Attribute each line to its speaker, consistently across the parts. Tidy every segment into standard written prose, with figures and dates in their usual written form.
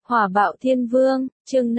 Speaker 1: Hỏa bạo thiên vương, chương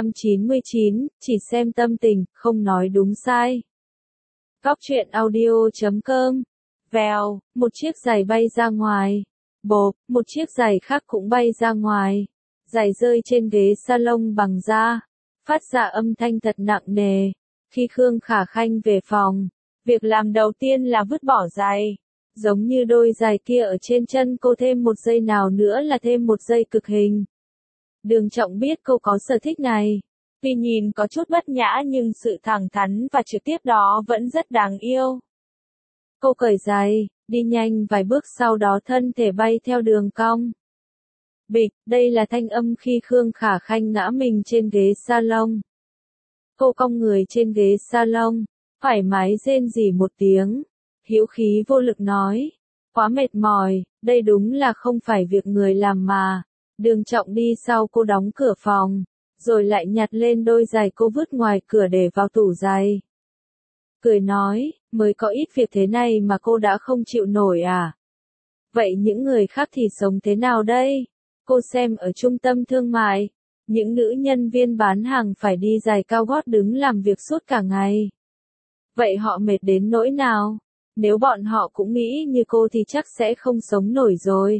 Speaker 1: 599, chỉ xem tâm tình, không nói đúng sai. Góc truyện audio.com. Vèo, một chiếc giày bay ra ngoài. Bộp, một chiếc giày khác cũng bay ra ngoài. Giày rơi trên ghế salon bằng da, phát ra âm thanh thật nặng nề. Khi Khương Khả Khanh về phòng, việc làm đầu tiên là vứt bỏ giày. Giống như đôi giày kia ở trên chân cô thêm một giây nào nữa là thêm một giây cực hình. Đường Trọng biết cô có sở thích này. Tuy nhìn có chút bất nhã nhưng sự thẳng thắn và trực tiếp đó vẫn rất đáng yêu. Cô cởi giày, đi nhanh vài bước sau đó thân thể bay theo đường cong. Bịch, đây là thanh âm khi Khương Khả Khanh ngã mình trên ghế salon. Cô cong người trên ghế salon, thoải mái rên rỉ một tiếng, hữu khí vô lực nói, quá mệt mỏi, đây đúng là không phải việc người làm mà. Đường Trọng đi sau cô đóng cửa phòng, rồi lại nhặt lên đôi giày cô vứt ngoài cửa để vào tủ giày. Cười nói, mới có ít việc thế này mà cô đã không chịu nổi à? Vậy những người khác thì sống thế nào đây? Cô xem ở trung tâm thương mại, những nữ nhân viên bán hàng phải đi giày cao gót đứng làm việc suốt cả ngày. Vậy họ mệt đến nỗi nào? Nếu bọn họ cũng nghĩ như cô thì chắc sẽ không sống nổi rồi.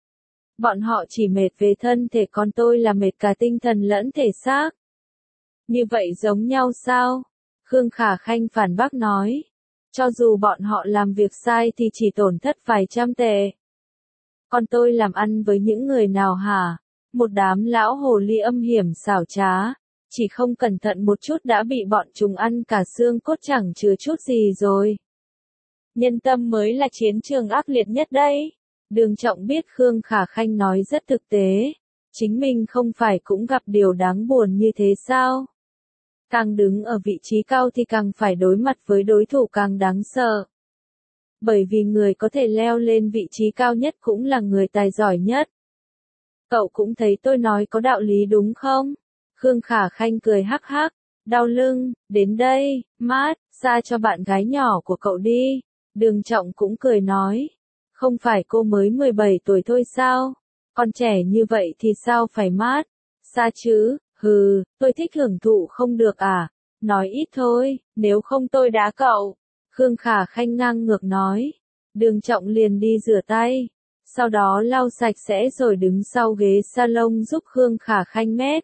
Speaker 1: Bọn họ chỉ mệt về thân thể còn tôi là mệt cả tinh thần lẫn thể xác. Như vậy giống nhau sao? Khương Khả Khanh phản bác nói. Cho dù bọn họ làm việc sai thì chỉ tổn thất vài trăm tệ. Còn tôi làm ăn với những người nào hả? Một đám lão hồ ly âm hiểm xảo trá. Chỉ không cẩn thận một chút đã bị bọn chúng ăn cả xương cốt chẳng chừa chút gì rồi. Nhân tâm mới là chiến trường ác liệt nhất đấy. Đường Trọng biết Khương Khả Khanh nói rất thực tế. Chính mình không phải cũng gặp điều đáng buồn như thế sao? Càng đứng ở vị trí cao thì càng phải đối mặt với đối thủ càng đáng sợ. Bởi vì người có thể leo lên vị trí cao nhất cũng là người tài giỏi nhất. Cậu cũng thấy tôi nói có đạo lý đúng không? Khương Khả Khanh cười hắc hắc. Đau lưng, đến đây, mát, xa cho bạn gái nhỏ của cậu đi. Đường Trọng cũng cười nói. Không phải cô mới 17 tuổi thôi sao? Còn trẻ như vậy thì sao phải mát? Xa chứ, hừ, tôi thích hưởng thụ không được à? Nói ít thôi, nếu không tôi đá cậu. Khương Khả Khanh ngang ngược nói. Đường Trọng liền đi rửa tay. Sau đó lau sạch sẽ rồi đứng sau ghế salon giúp Khương Khả Khanh mét.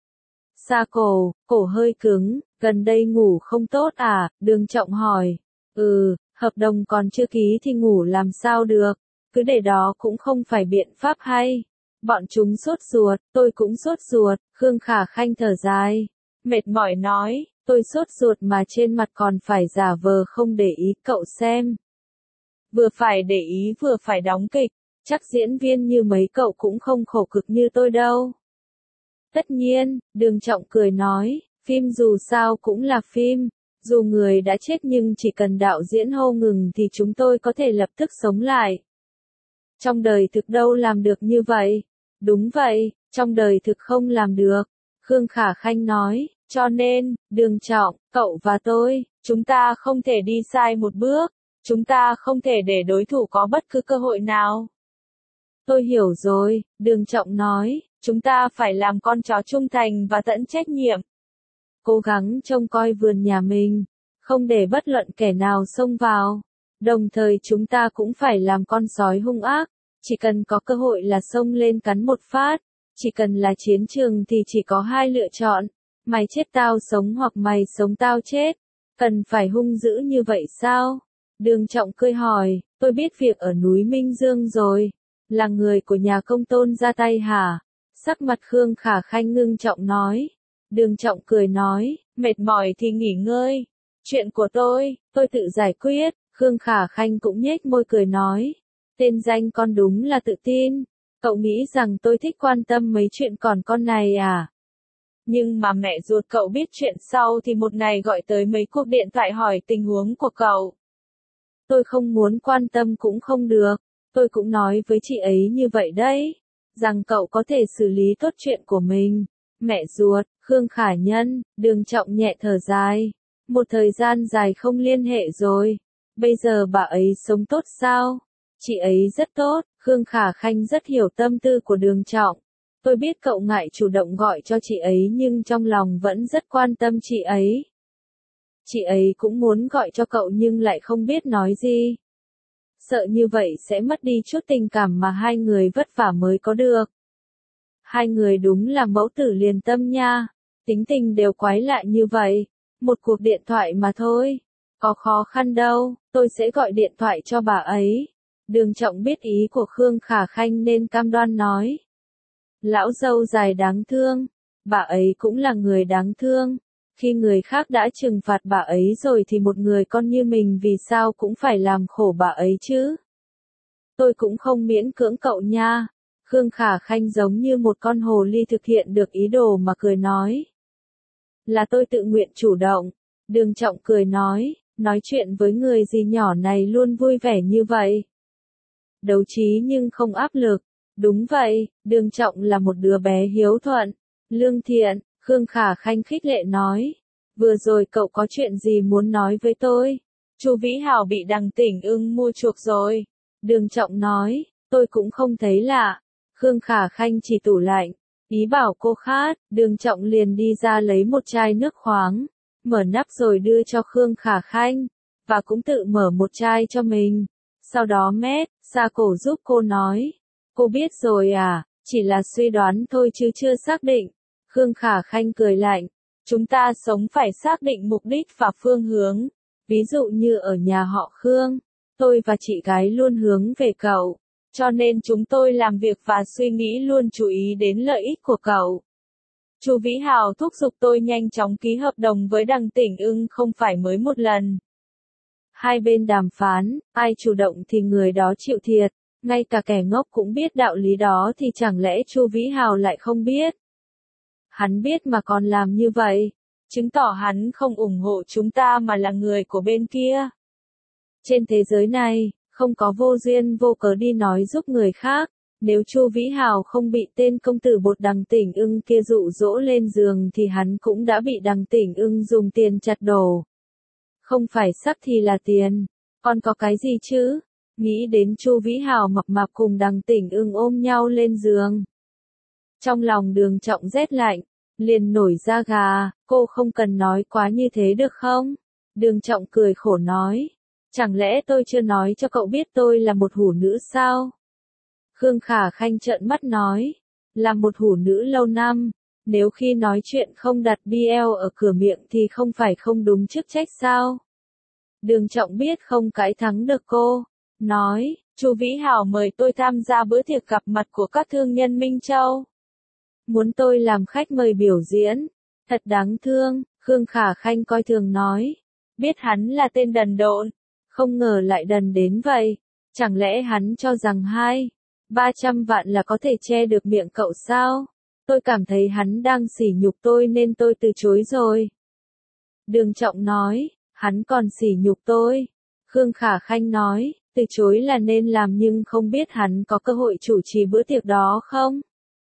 Speaker 1: Xa cổ hơi cứng, gần đây ngủ không tốt à? Đường Trọng hỏi. Hợp đồng còn chưa ký thì ngủ làm sao được, cứ để đó cũng không phải biện pháp hay. Bọn chúng sốt ruột, tôi cũng sốt ruột, Khương Khả Khanh thở dài. Mệt mỏi nói, tôi sốt ruột mà trên mặt còn phải giả vờ không để ý cậu xem. Vừa phải để ý vừa phải đóng kịch, chắc diễn viên như mấy cậu cũng không khổ cực như tôi đâu. Tất nhiên, Đường Trọng cười nói, phim dù sao cũng là phim. Dù người đã chết nhưng chỉ cần đạo diễn hô ngừng thì chúng tôi có thể lập tức sống lại. Trong đời thực đâu làm được như vậy? Đúng vậy, trong đời thực không làm được. Khương Khả Khanh nói, cho nên, Đường Trọng, cậu và tôi, chúng ta không thể đi sai một bước. Chúng ta không thể để đối thủ có bất cứ cơ hội nào. Tôi hiểu rồi, Đường Trọng nói, chúng ta phải làm con chó trung thành và tận trách nhiệm. Cố gắng trông coi vườn nhà mình, không để bất luận kẻ nào xông vào. Đồng thời chúng ta cũng phải làm con sói hung ác, chỉ cần có cơ hội là xông lên cắn một phát, chỉ cần là chiến trường thì chỉ có hai lựa chọn, mày chết tao sống hoặc mày sống tao chết. Cần phải hung dữ như vậy sao? Đường Trọng cười hỏi, tôi biết việc ở núi Minh Dương rồi, là người của nhà Công Tôn ra tay hả? Sắc mặt Khương Khả Khanh ngưng trọng nói. Đường Trọng cười nói, mệt mỏi thì nghỉ ngơi. Chuyện của tôi tự giải quyết. Khương Khả Khanh cũng nhếch môi cười nói. Tên danh con đúng là tự tin. Cậu nghĩ rằng tôi thích quan tâm mấy chuyện còn con này à? Nhưng mà mẹ ruột cậu biết chuyện sau thì một ngày gọi tới mấy cuộc điện thoại hỏi tình huống của cậu. Tôi không muốn quan tâm cũng không được. Tôi cũng nói với chị ấy như vậy đấy. Rằng cậu có thể xử lý tốt chuyện của mình. Mẹ ruột, Khương Khả Nhân, Đường Trọng nhẹ thở dài. Một thời gian dài không liên hệ rồi. Bây giờ bà ấy sống tốt sao? Chị ấy rất tốt, Khương Khả Khanh rất hiểu tâm tư của Đường Trọng. Tôi biết cậu ngại chủ động gọi cho chị ấy nhưng trong lòng vẫn rất quan tâm chị ấy. Chị ấy cũng muốn gọi cho cậu nhưng lại không biết nói gì. Sợ như vậy sẽ mất đi chút tình cảm mà hai người vất vả mới có được. Hai người đúng là mẫu tử liền tâm nha. Tính tình đều quái lạ như vậy. Một cuộc điện thoại mà thôi. Có khó khăn đâu, tôi sẽ gọi điện thoại cho bà ấy. Đường Trọng biết ý của Khương Khả Khanh nên cam đoan nói. Lão dâu dài đáng thương. Bà ấy cũng là người đáng thương. Khi người khác đã trừng phạt bà ấy rồi thì một người con như mình vì sao cũng phải làm khổ bà ấy chứ? Tôi cũng không miễn cưỡng cậu nha. Khương Khả Khanh giống như một con hồ ly thực hiện được ý đồ mà cười nói. Là tôi tự nguyện chủ động. Đường Trọng cười nói chuyện với người gì nhỏ này luôn vui vẻ như vậy. Đấu trí nhưng không áp lực. Đúng vậy, Đường Trọng là một đứa bé hiếu thuận, lương thiện, Khương Khả Khanh khích lệ nói. Vừa rồi cậu có chuyện gì muốn nói với tôi? Chu Vĩ Hào bị Đằng Tỉnh Ưng mua chuộc rồi. Đường Trọng nói, tôi cũng không thấy lạ. Khương Khả Khanh chỉ tủ lạnh, ý bảo cô khát, Đường Trọng liền đi ra lấy một chai nước khoáng, mở nắp rồi đưa cho Khương Khả Khanh, và cũng tự mở một chai cho mình. Sau đó mét, xa cổ giúp cô nói. Cô biết rồi à, chỉ là suy đoán thôi chứ chưa xác định. Khương Khả Khanh cười lạnh. Chúng ta sống phải xác định mục đích và phương hướng. Ví dụ như ở nhà họ Khương, tôi và chị gái luôn hướng về cậu. Cho nên chúng tôi làm việc và suy nghĩ luôn chú ý đến lợi ích của cậu. Chu Vĩ Hào thúc giục tôi nhanh chóng ký hợp đồng với Đằng Tỉnh Ưng không phải mới một lần. Hai bên đàm phán, ai chủ động thì người đó chịu thiệt. Ngay cả kẻ ngốc cũng biết đạo lý đó thì chẳng lẽ Chu Vĩ Hào lại không biết? Hắn biết mà còn làm như vậy, chứng tỏ hắn không ủng hộ chúng ta mà là người của bên kia. Trên thế giới này, không có vô duyên vô cớ đi nói giúp người khác. Nếu Chu Vĩ Hào không bị tên công tử bột Đằng Tỉnh Ưng kia dụ dỗ lên giường thì hắn cũng đã bị Đằng Tỉnh Ưng dùng tiền chặt đổ. Không phải sắc thì là tiền, còn có cái gì chứ? Nghĩ đến Chu Vĩ Hào mập mạp cùng Đằng Tỉnh Ưng ôm nhau lên giường. Trong lòng Đường Trọng rét lạnh, liền nổi da gà, cô không cần nói quá như thế được không? Đường Trọng cười khổ nói, chẳng lẽ tôi chưa nói cho cậu biết tôi là một hủ nữ sao? Khương Khả Khanh trợn mắt nói, là một hủ nữ lâu năm, nếu khi nói chuyện không đặt BL ở cửa miệng thì không phải không đúng chức trách sao? Đường Trọng biết không cãi thắng được cô, nói, Chu Vĩ Hào mời tôi tham gia bữa tiệc gặp mặt của các thương nhân Minh Châu. Muốn tôi làm khách mời biểu diễn, thật đáng thương, Khương Khả Khanh coi thường nói. Biết hắn là tên đần độn, không ngờ lại đần đến vậy, chẳng lẽ hắn cho rằng 300 vạn là có thể che được miệng cậu sao? Tôi cảm thấy hắn đang sỉ nhục tôi nên tôi từ chối rồi. Đường Trọng nói, hắn còn sỉ nhục tôi. Khương Khả Khanh nói, từ chối là nên làm nhưng không biết hắn có cơ hội chủ trì bữa tiệc đó không?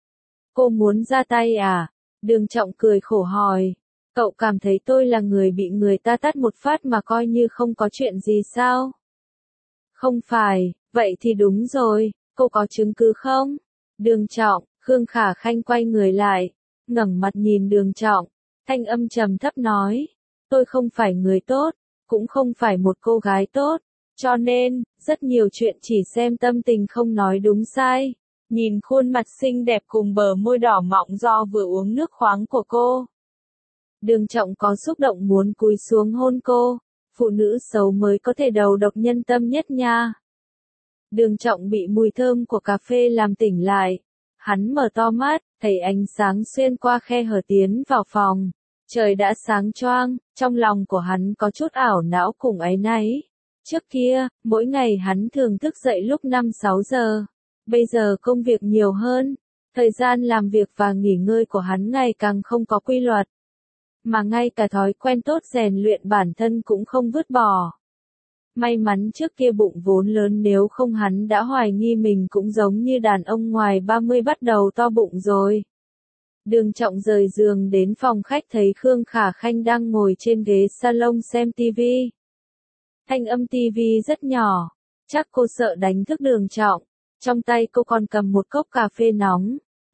Speaker 1: Cô muốn ra tay à? Đường Trọng cười khổ hỏi. Cậu cảm thấy tôi là người bị người ta tát một phát mà coi như không có chuyện gì sao? Không phải, vậy thì đúng rồi, cô có chứng cứ không? Đường Trọng, Khương Khả Khanh quay người lại, ngẩng mặt nhìn Đường Trọng, thanh âm trầm thấp nói. Tôi không phải người tốt, cũng không phải một cô gái tốt, cho nên, rất nhiều chuyện chỉ xem tâm tình không nói đúng sai. Nhìn khuôn mặt xinh đẹp cùng bờ môi đỏ mọng do vừa uống nước khoáng của cô. Đường Trọng có xúc động muốn cúi xuống hôn cô, phụ nữ xấu mới có thể đầu độc nhân tâm nhất nha. Đường Trọng bị mùi thơm của cà phê làm tỉnh lại. Hắn mở to mắt, thấy ánh sáng xuyên qua khe hở tiến vào phòng. Trời đã sáng choang, trong lòng của hắn có chút ảo não cùng áy náy. Trước kia, mỗi ngày hắn thường thức dậy lúc 5-6 giờ. Bây giờ công việc nhiều hơn, thời gian làm việc và nghỉ ngơi của hắn ngày càng không có quy luật. Mà ngay cả thói quen tốt rèn luyện bản thân cũng không vứt bỏ. May mắn trước kia bụng vốn lớn nếu không hắn đã hoài nghi mình cũng giống như đàn ông ngoài 30 bắt đầu to bụng rồi. Đường Trọng rời giường đến phòng khách thấy Khương Khả Khanh đang ngồi trên ghế salon xem TV. Thanh âm TV rất nhỏ, chắc cô sợ đánh thức Đường Trọng. Trong tay cô còn cầm một cốc cà phê nóng,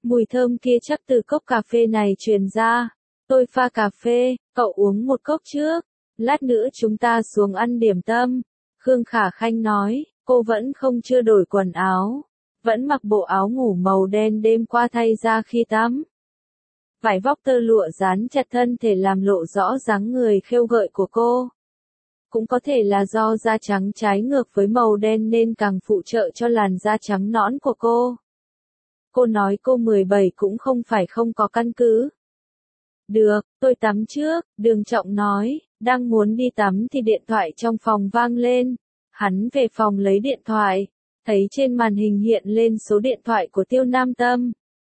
Speaker 1: Mùi thơm kia chắc từ cốc cà phê này truyền ra. Tôi pha cà phê, cậu uống một cốc trước. Lát nữa chúng ta xuống ăn điểm tâm. Khương Khả Khanh nói, cô vẫn chưa đổi quần áo. Vẫn mặc bộ áo ngủ màu đen đêm qua thay ra khi tắm. Vải vóc tơ lụa dán chặt thân thể làm lộ rõ dáng người khêu gợi của cô. Cũng có thể là do da trắng trái ngược với màu đen nên càng phụ trợ cho làn da trắng nõn của cô. Cô nói cô 17 cũng không phải không có căn cứ. Được, tôi tắm trước, Đường Trọng nói, đang muốn đi tắm thì điện thoại trong phòng vang lên. Hắn về phòng lấy điện thoại, thấy trên màn hình hiện lên số điện thoại của Tiêu Nam Tâm.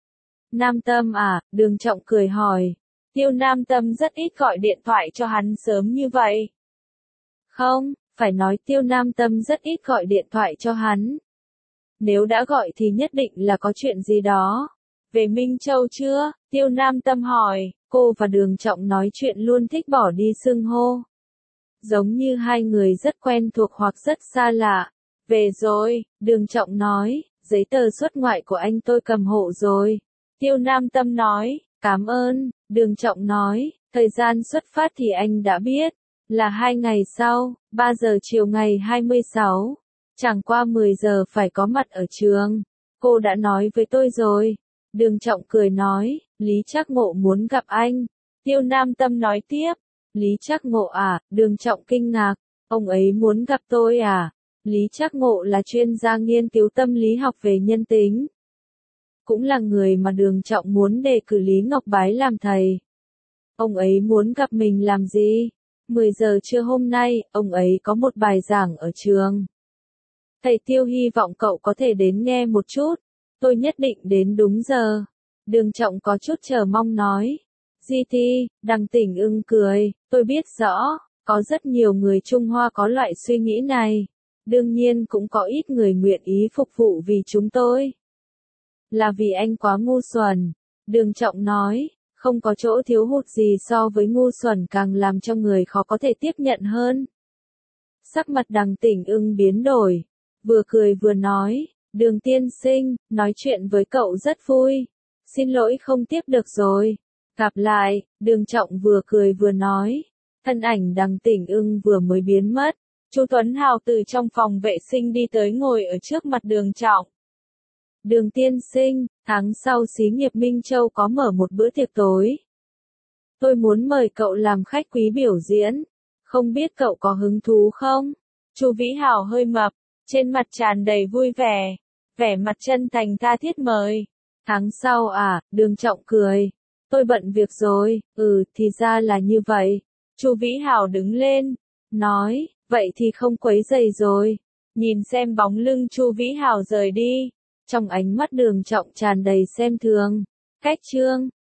Speaker 1: Nam Tâm à, Đường Trọng cười hỏi. Tiêu Nam Tâm rất ít gọi điện thoại cho hắn sớm như vậy. Không, phải nói Tiêu Nam Tâm rất ít gọi điện thoại cho hắn. Nếu đã gọi thì nhất định là có chuyện gì đó. Về Minh Châu chưa? Tiêu Nam Tâm hỏi, cô và Đường Trọng nói chuyện luôn thích bỏ đi xưng hô. Giống như hai người rất quen thuộc hoặc rất xa lạ. Về rồi, Đường Trọng nói, giấy tờ xuất ngoại của anh tôi cầm hộ rồi. Tiêu Nam Tâm nói, cảm ơn, Đường Trọng nói, thời gian xuất phát thì anh đã biết, là 2 ngày sau, 3 giờ chiều ngày 26. Chẳng qua 10 giờ phải có mặt ở trường. Cô đã nói với tôi rồi. Đường Trọng cười nói, Lý Trác Ngộ muốn gặp anh. Tiêu Nam Tâm nói tiếp, Lý Trác Ngộ à, Đường Trọng kinh ngạc, ông ấy muốn gặp tôi à? Lý Trác Ngộ là chuyên gia nghiên cứu tâm lý học về nhân tính. Cũng là người mà Đường Trọng muốn đề cử Lý Ngọc Bái làm thầy. Ông ấy muốn gặp mình làm gì? 10 giờ trưa hôm nay, ông ấy có một bài giảng ở trường. Thầy Tiêu hy vọng cậu có thể đến nghe một chút. Tôi nhất định đến đúng giờ. Đường Trọng có chút chờ mong nói. GT, Đằng Tỉnh Ưng cười, tôi biết rõ, có rất nhiều người Trung Hoa có loại suy nghĩ này. Đương nhiên cũng có ít người nguyện ý phục vụ vì chúng tôi. Là vì anh quá ngu xuẩn. Đường Trọng nói, không có chỗ thiếu hụt gì so với ngu xuẩn càng làm cho người khó có thể tiếp nhận hơn. Sắc mặt Đằng Tỉnh Ưng biến đổi, vừa cười vừa nói, Đường tiên sinh, nói chuyện với cậu rất vui. Xin lỗi không tiếp được rồi. Gặp lại, Đường Trọng vừa cười vừa nói. Thân ảnh Đằng Tỉnh Ưng vừa mới biến mất. Chu Tuấn Hào từ trong phòng vệ sinh đi tới ngồi ở trước mặt Đường Trọng. Đường tiên sinh, tháng sau xí nghiệp Minh Châu có mở một bữa tiệc tối. Tôi muốn mời cậu làm khách quý biểu diễn. Không biết cậu có hứng thú không? Chu Vĩ Hào hơi mập, trên mặt tràn đầy vui vẻ. Vẻ mặt chân thành tha thiết mời. Tháng sau à, Đường Trọng cười. Tôi bận việc rồi, thì ra là như vậy. Chu Vĩ Hào đứng lên, nói, vậy thì không quấy rầy rồi. Nhìn xem bóng lưng Chu Vĩ Hào rời đi. Trong ánh mắt Đường Trọng tràn đầy xem thường. Cách chương